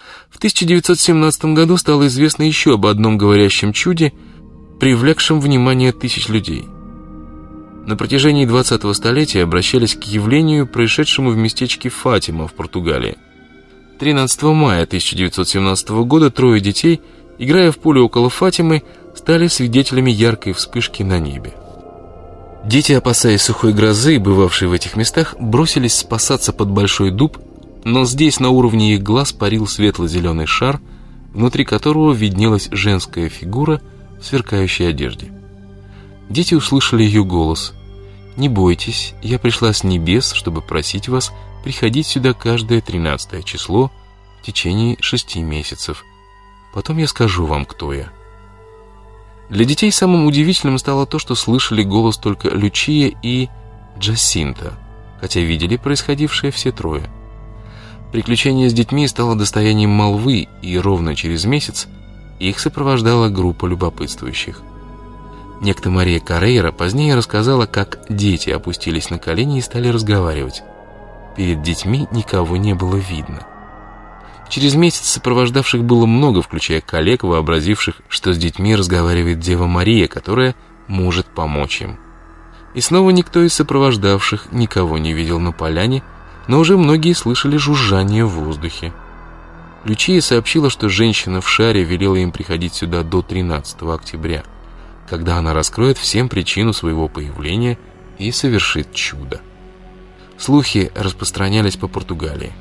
В 1917 году стало известно еще об одном говорящем чуде, привлекшем внимание тысяч людей. На протяжении 20-го столетия обращались к явлению, происшедшему в местечке Фатима в Португалии. 13 мая 1917 года трое детей, играя в поле около Фатимы, стали свидетелями яркой вспышки на небе. Дети, опасаясь сухой грозы, бывавшей в этих местах, бросились спасаться под большой дуб, но здесь на уровне их глаз парил светло-зеленый шар, внутри которого виднелась женская фигура в сверкающей одежде. Дети услышали ее голос: «Не бойтесь, я пришла с небес, чтобы просить вас приходить сюда каждое 13 число в течение 6 месяцев. Потом я скажу вам, кто я». Для детей самым удивительным стало то, что слышали голос только Лючия и Джасинта, хотя видели происходившее все трое. Приключение с детьми стало достоянием молвы, и ровно через месяц их сопровождала группа любопытствующих. Некто Мария Карейра позднее рассказала, как дети опустились на колени и стали разговаривать. Перед детьми никого не было видно. Через месяц сопровождавших было много, включая коллег, вообразивших, что с детьми разговаривает Дева Мария, которая может помочь им. И снова никто из сопровождавших никого не видел на поляне, но уже многие слышали жужжание в воздухе. Лючия сообщила, что женщина в шаре велела им приходить сюда до 13 октября, когда она раскроет всем причину своего появления и совершит чудо. Слухи распространялись по Португалии.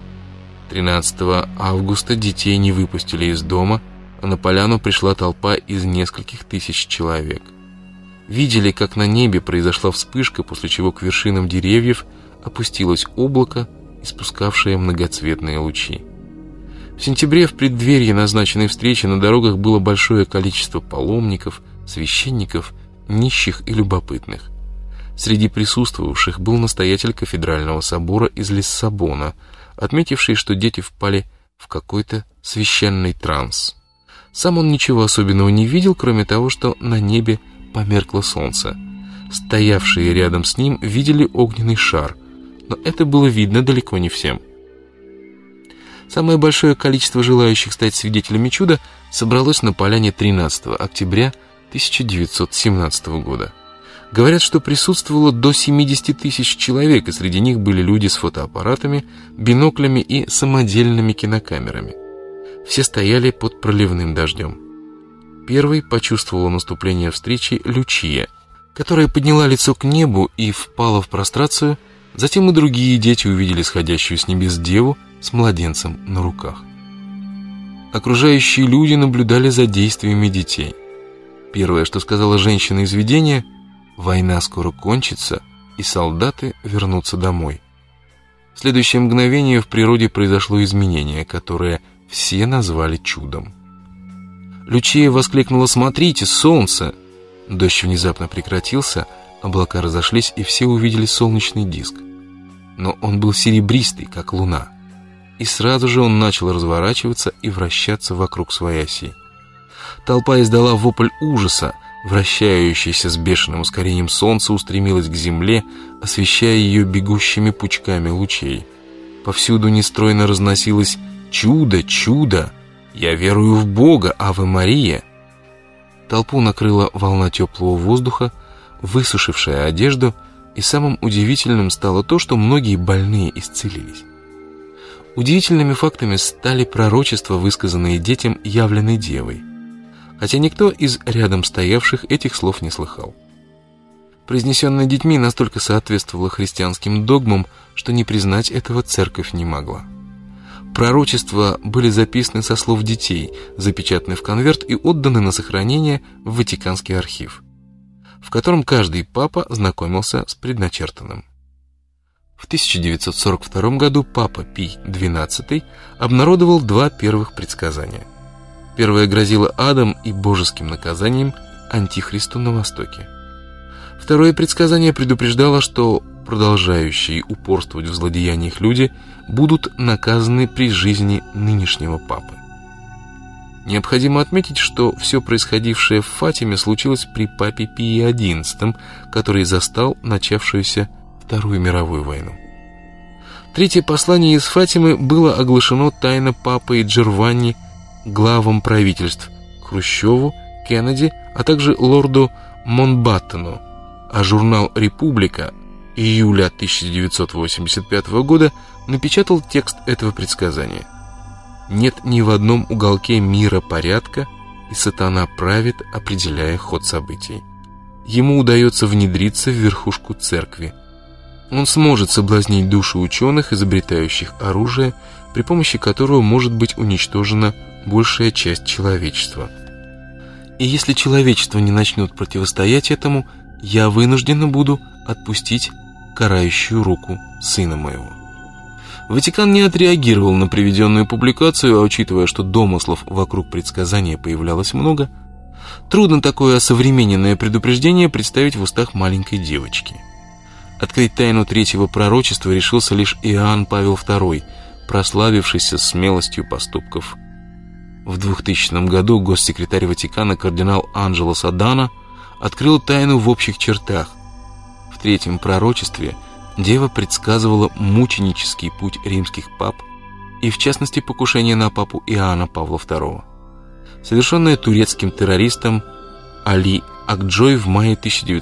13 августа детей не выпустили из дома, а на поляну пришла толпа из нескольких тысяч человек. Видели, как на небе произошла вспышка, после чего к вершинам деревьев опустилось облако, испускавшее многоцветные лучи. В сентябре, в преддверии назначенной встречи, на дорогах было большое количество паломников, священников, нищих и любопытных. Среди присутствовавших был настоятель кафедрального собора из Лиссабона, отметивший, что дети впали в какой-то священный транс. Сам он ничего особенного не видел, кроме того, что на небе померкло солнце. Стоявшие рядом с ним видели огненный шар, но это было видно далеко не всем. Самое большое количество желающих стать свидетелями чуда собралось на поляне 13 октября 1917 года. Говорят, что присутствовало до 70 тысяч человек, и среди них были люди с фотоаппаратами, биноклями и самодельными кинокамерами. Все стояли под проливным дождем. Первой почувствовала наступление встречи Лючия, которая подняла лицо к небу и впала в прострацию. Затем и другие дети увидели сходящую с небес деву с младенцем на руках. Окружающие люди наблюдали за действиями детей. Первое, что сказала женщина из видения: «Война скоро кончится, и солдаты вернутся домой». В следующее мгновение в природе произошло изменение, которое все назвали чудом. Лючия воскликнула: «Смотрите, солнце!» Дождь внезапно прекратился, облака разошлись, и все увидели солнечный диск. Но он был серебристый, как луна. И сразу же он начал разворачиваться и вращаться вокруг своей оси. Толпа издала вопль ужаса. Вращающееся с бешеным ускорением солнце устремилось к земле, освещая ее бегущими пучками лучей. Повсюду нестройно разносилось: «Чудо, чудо! Я верую в Бога, Аве Мария!» Толпу накрыла волна теплого воздуха, высушившая одежду, и самым удивительным стало то, что многие больные исцелились. Удивительными фактами стали пророчества, высказанные детям явленной девой, хотя никто из рядом стоявших этих слов не слыхал. Произнесенное детьми настолько соответствовало христианским догмам, что не признать этого церковь не могла. Пророчества были записаны со слов детей, запечатаны в конверт и отданы на сохранение в Ватиканский архив, в котором каждый папа знакомился с предначертанным. В 1942 году папа Пий XII обнародовал 2 первых предсказания. Первое грозило адом и божеским наказанием Антихристу на Востоке. Второе предсказание предупреждало, что продолжающие упорствовать в злодеяниях люди будут наказаны при жизни нынешнего папы. Необходимо отметить, что все происходившее в Фатиме случилось при папе Пии XI, который застал начавшуюся Вторую мировую войну. Третье послание из Фатимы было оглашено тайно папой Джованни главам правительств Хрущеву, Кеннеди, а также лорду Монбаттену, а журнал «Република» июля 1985 года напечатал текст этого предсказания. «Нет ни в одном уголке мира порядка, и сатана правит, определяя ход событий. Ему удается внедриться в верхушку церкви. Он сможет соблазнить души ученых, изобретающих оружие, при помощи которого может быть уничтожена большая часть человечества. И если человечество не начнет противостоять этому, я вынуждена буду отпустить карающую руку сына моего». Ватикан не отреагировал на приведенную публикацию, а учитывая, что домыслов вокруг предсказания появлялось много, трудно такое осовремененное предупреждение представить в устах маленькой девочки. Открыть тайну третьего пророчества решился лишь Иоанн Павел II, прославившийся смелостью поступков. В 2000 году госсекретарь Ватикана кардинал Анджело Содано открыл тайну в общих чертах. В третьем пророчестве Дева предсказывала мученический путь римских пап и, в частности, покушение на папу Иоанна Павла II, совершенное турецким террористом Али Акджой в мае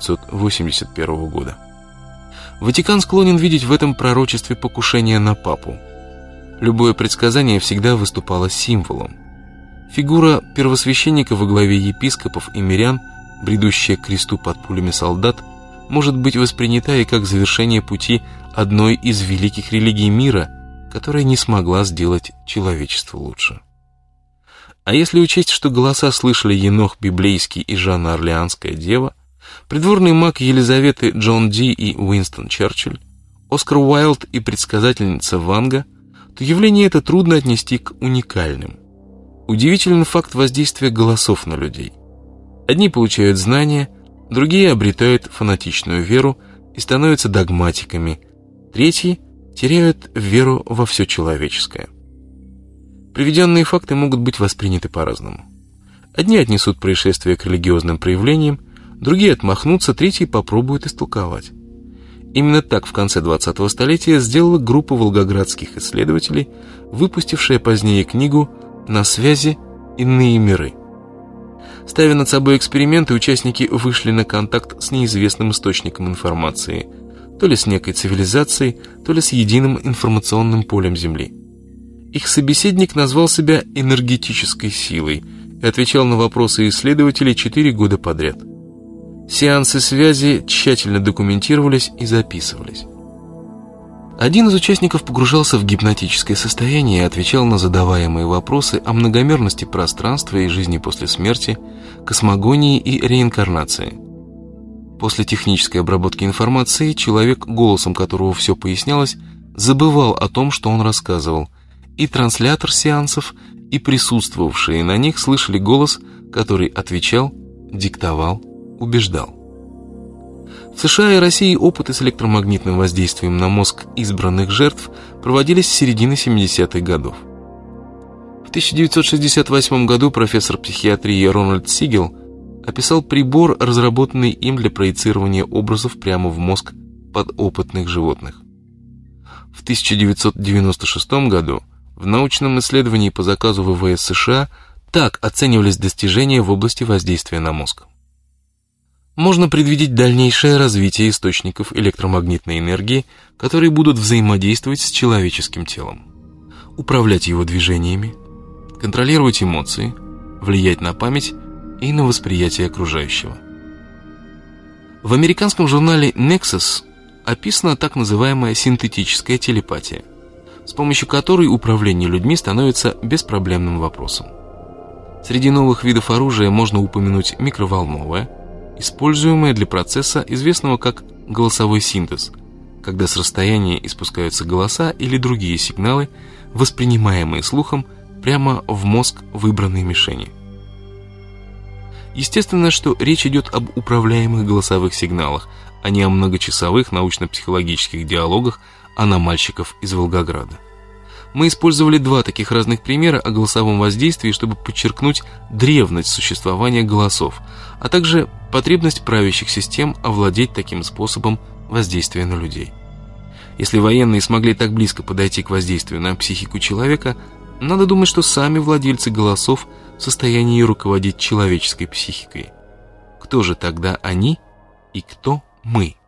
1981 года. Ватикан склонен видеть в этом пророчестве покушение на папу. Любое предсказание всегда выступало символом. Фигура первосвященника во главе епископов и мирян, бредущая к кресту под пулями солдат, может быть воспринята и как завершение пути одной из великих религий мира, которая не смогла сделать человечество лучше. А если учесть, что голоса слышали Енох Библейский и Жанна Орлеанская дева, придворный маг Елизаветы Джон Ди и Уинстон Черчилль, Оскар Уайлд и предсказательница Ванга, то явление это трудно отнести к уникальным. Удивителен факт воздействия голосов на людей. Одни получают знания, другие обретают фанатичную веру и становятся догматиками, третьи теряют веру во все человеческое. Приведенные факты могут быть восприняты по-разному. Одни отнесут происшествие к религиозным проявлениям, другие отмахнутся, третьи попробуют истолковать. Именно так в конце 20-го столетия сделала группа волгоградских исследователей, выпустившая позднее книгу «На связи. Иные миры». Ставя над собой эксперименты, участники вышли на контакт с неизвестным источником информации, то ли с некой цивилизацией, то ли с единым информационным полем Земли. Их собеседник назвал себя энергетической силой и отвечал на вопросы исследователей 4 года подряд. Сеансы связи тщательно документировались и записывались. Один из участников погружался в гипнотическое состояние и отвечал на задаваемые вопросы о многомерности пространства и жизни после смерти, космогонии и реинкарнации. После технической обработки информации человек, голосом которого все пояснялось, забывал о том, что он рассказывал, и транслятор сеансов, и присутствовавшие на них слышали голос, который отвечал, диктовал, убеждал. В США и России опыты с электромагнитным воздействием на мозг избранных жертв проводились с середины 70-х годов. В 1968 году профессор психиатрии Рональд Сигел описал прибор, разработанный им для проецирования образов прямо в мозг подопытных животных. В 1996 году в научном исследовании по заказу ВВС США так оценивались достижения в области воздействия на мозг. Можно предвидеть дальнейшее развитие источников электромагнитной энергии, которые будут взаимодействовать с человеческим телом, управлять его движениями, контролировать эмоции, влиять на память и на восприятие окружающего. В американском журнале Nexus описана так называемая синтетическая телепатия, с помощью которой управление людьми становится беспроблемным вопросом. Среди новых видов оружия можно упомянуть микроволновое, используемое для процесса, известного как голосовой синтез, когда с расстояния испускаются голоса или другие сигналы, воспринимаемые слухом прямо в мозг выбранной мишени. Естественно, что речь идет об управляемых голосовых сигналах, а не о многочасовых научно-психологических диалогах аномальщиков из Волгограда. Мы использовали два таких разных примера о голосовом воздействии, чтобы подчеркнуть древность существования голосов, а также потребность правящих систем овладеть таким способом воздействия на людей. Если военные смогли так близко подойти к воздействию на психику человека, надо думать, что сами владельцы голосов в состоянии руководить человеческой психикой. Кто же тогда они и кто мы?